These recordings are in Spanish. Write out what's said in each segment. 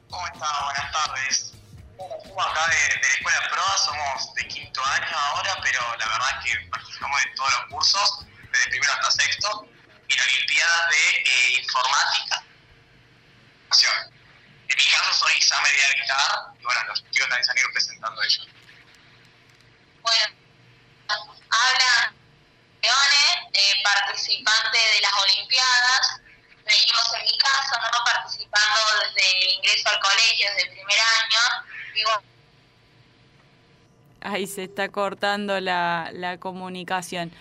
¿Cómo está? Buenas tardes. Bueno, somos acá de la Escuela Proa, somos de quinto año ahora, pero la verdad es que participamos de todos los cursos, desde primero hasta sexto, en Olimpiadas de Informática. En mi caso soy Samer de Aguilar, y bueno, los chicos también se han ido presentando ellos. Bueno, habla Leone, participante de las Olimpiadas. Venimos en mi caso, ¿no? Participando desde el ingreso al colegio, desde el primer año. Y bueno, ahí se está cortando la comunicación.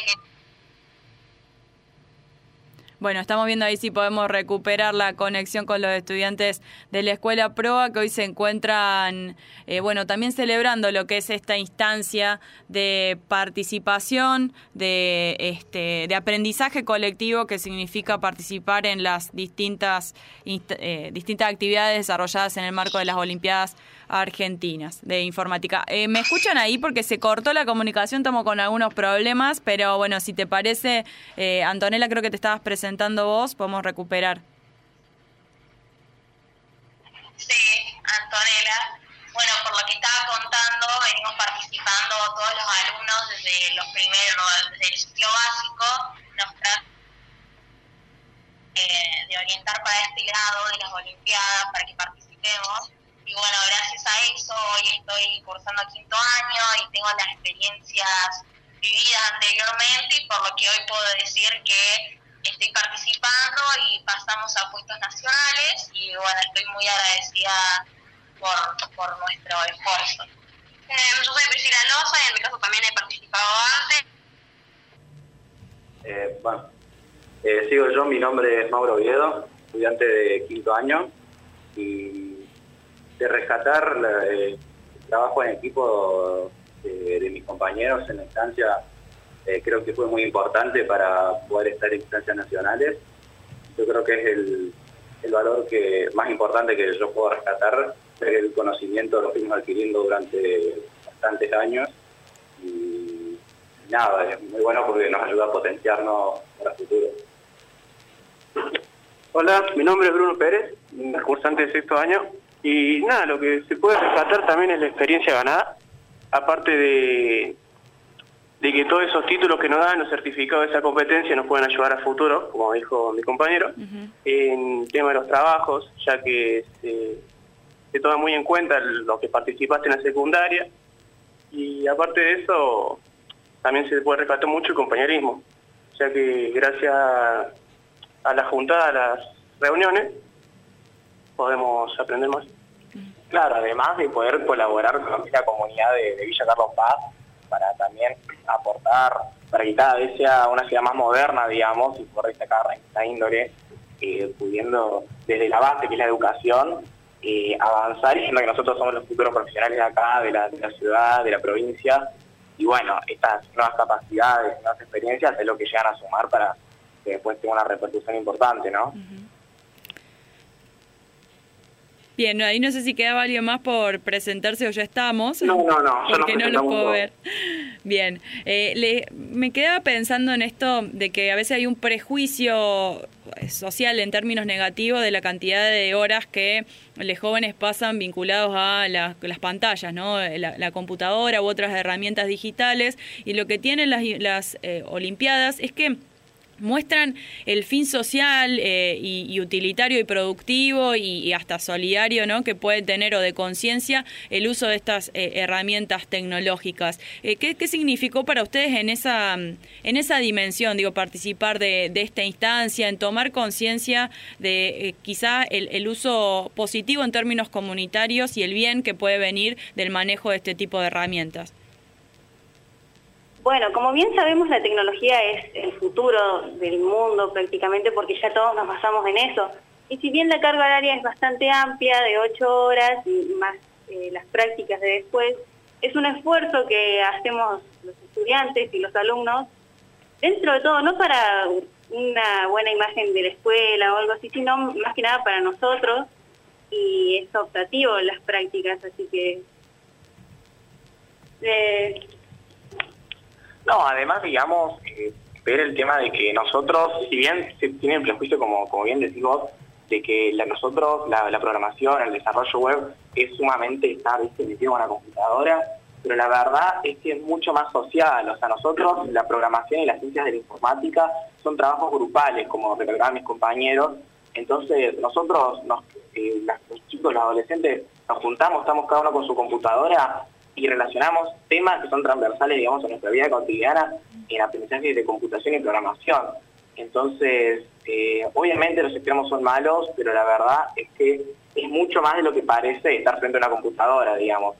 Bueno, estamos viendo ahí si podemos recuperar la conexión con los estudiantes de la Escuela Proa, que hoy se encuentran, también celebrando lo que es esta instancia de participación, de aprendizaje colectivo, que significa participar en las distintas actividades desarrolladas en el marco de las Olimpiadas Argentinas de Informática. ¿Me escuchan ahí? Porque se cortó la comunicación, estamos con algunos problemas, pero bueno, si te parece, Antonella, creo que te estabas presentando vos, podemos recuperar. Sí, Antonella. Bueno, por lo que estaba contando, venimos participando todos los alumnos desde los primeros, desde el ciclo básico, nos tratan de orientar para este lado de las Olimpiadas, para que participemos. Y bueno, gracias a eso hoy estoy cursando quinto año y tengo las experiencias vividas anteriormente, y por lo que hoy puedo decir que estoy participando y pasamos a puestos nacionales, y bueno, estoy muy agradecida por nuestro esfuerzo. Yo soy Priscila Loza y en mi caso también he participado antes. Sigo yo, mi nombre es Mauro Oviedo, estudiante de quinto año, y de rescatar el trabajo en equipo de mis compañeros en la instancia, creo que fue muy importante para poder estar en instancias nacionales. Yo creo que es el valor más importante que yo puedo rescatar, el conocimiento lo fuimos adquiriendo durante bastantes años, y nada, es muy bueno porque nos ayuda a potenciarnos para el futuro. Hola, mi nombre es Bruno Pérez, cursante de sexto año, y nada, lo que se puede rescatar también es la experiencia ganada, aparte de que todos esos títulos que nos dan, los certificados de esa competencia, nos pueden ayudar a futuro, como dijo mi compañero, en tema de los trabajos, ya que se toma muy en cuenta lo que participaste en la secundaria, y aparte de eso, también se puede rescatar mucho el compañerismo, ya que gracias a la juntada, a las reuniones, podemos aprender más. Claro, además de poder colaborar con la comunidad de Villa Carlos Paz, para también aportar, para que cada vez sea una ciudad más moderna, digamos, y poder destacar esta índole, pudiendo desde la base, que es la educación, avanzar, y siendo que nosotros somos los futuros profesionales de acá, de la ciudad, de la provincia, y bueno, estas nuevas capacidades, nuevas experiencias es lo que llegan a sumar para que después tenga una repercusión importante, ¿no? Bien, ahí no sé si quedaba alguien más por presentarse o ya estamos. No, porque no los puedo ver. Bien, me quedaba pensando en esto de que a veces hay un prejuicio social en términos negativos de la cantidad de horas que los jóvenes pasan vinculados a las pantallas, ¿no? La computadora u otras herramientas digitales, y lo que tienen las Olimpiadas es que muestran el fin social y utilitario y productivo y hasta solidario, ¿no?, que puede tener, o de conciencia, el uso de estas herramientas tecnológicas. ¿Qué significó para ustedes en esa dimensión, participar de esta instancia, en tomar conciencia de quizá el uso positivo en términos comunitarios y el bien que puede venir del manejo de este tipo de herramientas? Bueno, como bien sabemos, la tecnología es el futuro del mundo prácticamente, porque ya todos nos basamos en eso. Y si bien la carga horaria es bastante amplia, de 8 horas, y más las prácticas de después, es un esfuerzo que hacemos los estudiantes y los alumnos, dentro de todo, no para una buena imagen de la escuela o algo así, sino más que nada para nosotros, y es optativo las prácticas, así que... No, además, digamos, ver el tema de que nosotros, si bien se tiene el prejuicio, como bien decís vos, que nosotros, la programación, el desarrollo web, es sumamente estar metido con la computadora, pero la verdad es que es mucho más social. O sea, nosotros, la programación y las ciencias de la informática son trabajos grupales, como recalcaban mis compañeros. Entonces, nosotros, los chicos, los adolescentes, nos juntamos, estamos cada uno con su computadora y relacionamos temas que son transversales, digamos, a nuestra vida cotidiana en aprendizaje de computación y programación. Entonces, obviamente los extremos son malos, pero la verdad es que es mucho más de lo que parece estar frente a una computadora, digamos.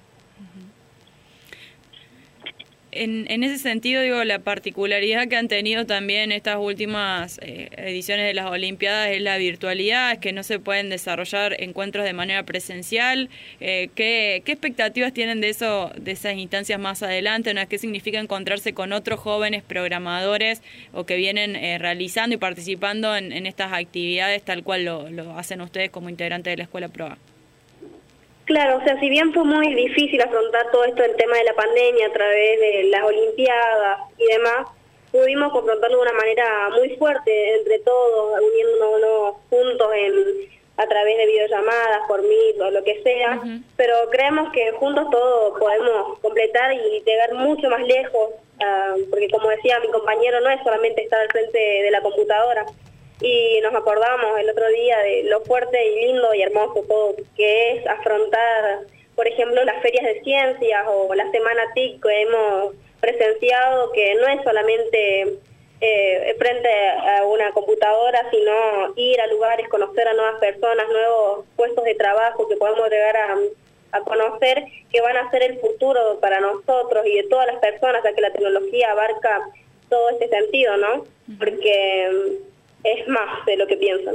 En ese sentido, digo, la particularidad que han tenido también estas últimas ediciones de las Olimpiadas es la virtualidad, es que no se pueden desarrollar encuentros de manera presencial. ¿Qué expectativas tienen de eso, de esas instancias más adelante? ¿No? ¿Qué significa encontrarse con otros jóvenes programadores o que vienen realizando y participando en estas actividades tal cual lo hacen ustedes como integrantes de la Escuela Proa? Claro, o sea, si bien fue muy difícil afrontar todo esto, el tema de la pandemia a través de las Olimpiadas y demás, pudimos confrontarlo de una manera muy fuerte entre todos, uniéndonos juntos a través de videollamadas, por Meet o lo que sea, pero creemos que juntos todos podemos completar y llegar mucho más lejos, porque como decía mi compañero, no es solamente estar al frente de la computadora. Y nos acordamos el otro día de lo fuerte y lindo y hermoso todo que es afrontar, por ejemplo, las ferias de ciencias o la semana TIC que hemos presenciado, que no es solamente frente a una computadora, sino ir a lugares, conocer a nuevas personas, nuevos puestos de trabajo que podemos llegar a conocer, que van a ser el futuro para nosotros y de todas las personas, ya que la tecnología abarca todo este sentido, ¿no? Porque es más de lo que piensan.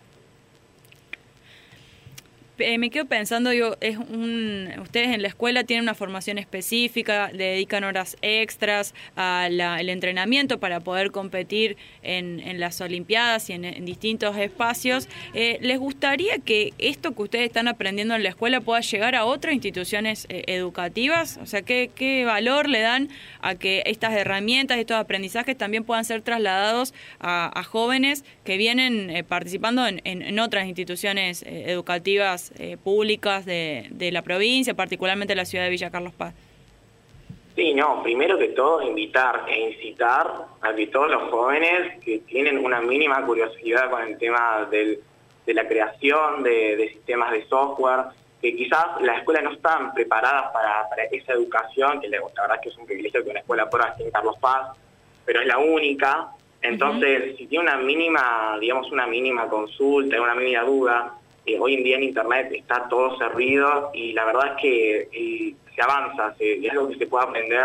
Me quedo pensando, digo, ustedes en la escuela tienen una formación específica, le dedican horas extras al entrenamiento para poder competir en las Olimpiadas y en distintos espacios. ¿Les gustaría que esto que ustedes están aprendiendo en la escuela pueda llegar a otras instituciones educativas? O sea, ¿qué valor le dan a que estas herramientas, estos aprendizajes también puedan ser trasladados a jóvenes que vienen participando en otras instituciones educativas públicas de la provincia, particularmente la ciudad de Villa Carlos Paz? Sí, no, primero que todo invitar e incitar a que todos los jóvenes que tienen una mínima curiosidad con el tema de la creación de sistemas de software, que quizás las escuelas no están preparadas para esa educación, que la verdad es que es un privilegio que una escuela pueda aquí en Carlos Paz, pero es la única. Entonces, si tiene una mínima consulta, una mínima duda, hoy en día en Internet está todo servido y la verdad es que se avanza, es algo que se puede aprender.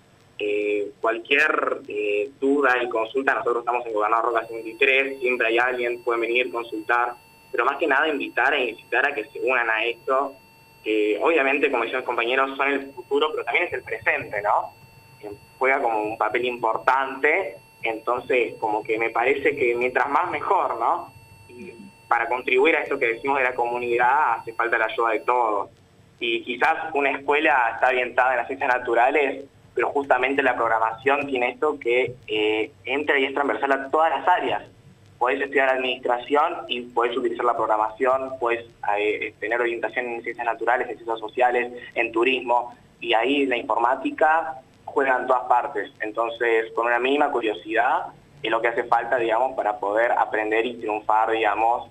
Cualquier duda y consulta, nosotros estamos en Gobernador Roca 53, siempre hay alguien, pueden venir, consultar, pero más que nada invitar e incitar a que se unan a esto, que obviamente, como decían los compañeros, son el futuro, pero también es el presente, ¿no? Juega como un papel importante, entonces como que me parece que mientras más mejor, ¿no? Y para contribuir a esto que decimos de la comunidad hace falta la ayuda de todos. Y quizás una escuela está orientada en las ciencias naturales, pero justamente la programación tiene esto que entra y es transversal a todas las áreas. Podés estudiar administración y podés utilizar la programación, podés tener orientación en ciencias naturales, en ciencias sociales, en turismo, y ahí la informática juega en todas partes. Entonces, con una mínima curiosidad es lo que hace falta, digamos, para poder aprender y triunfar, digamos,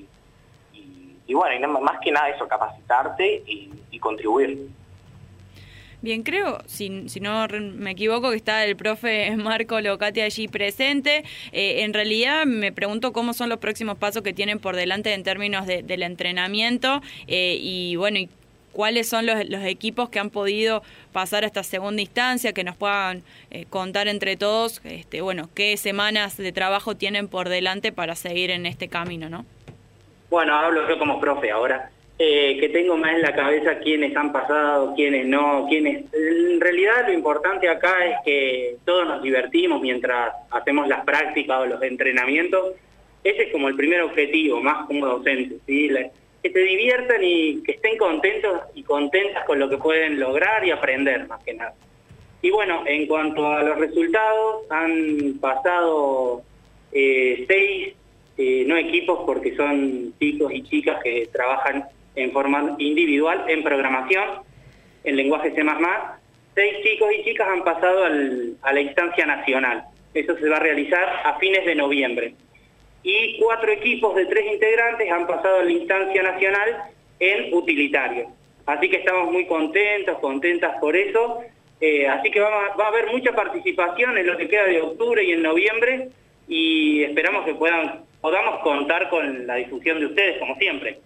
y bueno, y más que nada eso, capacitarte y contribuir. Bien, creo, si no me equivoco, que está el profe Marco Locati allí presente. En realidad me pregunto cómo son los próximos pasos que tienen por delante en términos del entrenamiento y bueno, y cuáles son los equipos que han podido pasar a esta segunda instancia, que nos puedan contar entre todos, bueno, qué semanas de trabajo tienen por delante para seguir en este camino, ¿no? Bueno, hablo yo como profe ahora. Que tengo más en la cabeza quiénes han pasado, quiénes no, quiénes... En realidad lo importante acá es que todos nos divertimos mientras hacemos las prácticas o los entrenamientos. Ese es como el primer objetivo, más como docente, ¿sí? Que se diviertan y que estén contentos y contentas con lo que pueden lograr y aprender, más que nada. Y bueno, en cuanto a los resultados, han pasado 6 no equipos porque son chicos y chicas que trabajan en forma individual en programación, en lenguaje C++. 6 chicos y chicas han pasado a la instancia nacional. Eso se va a realizar a fines de noviembre. Y 4 equipos de 3 integrantes han pasado a la instancia nacional en utilitario. Así que estamos muy contentas por eso. Así que va a haber mucha participación en lo que queda de octubre y en noviembre, y esperamos que podamos contar con la difusión de ustedes, como siempre.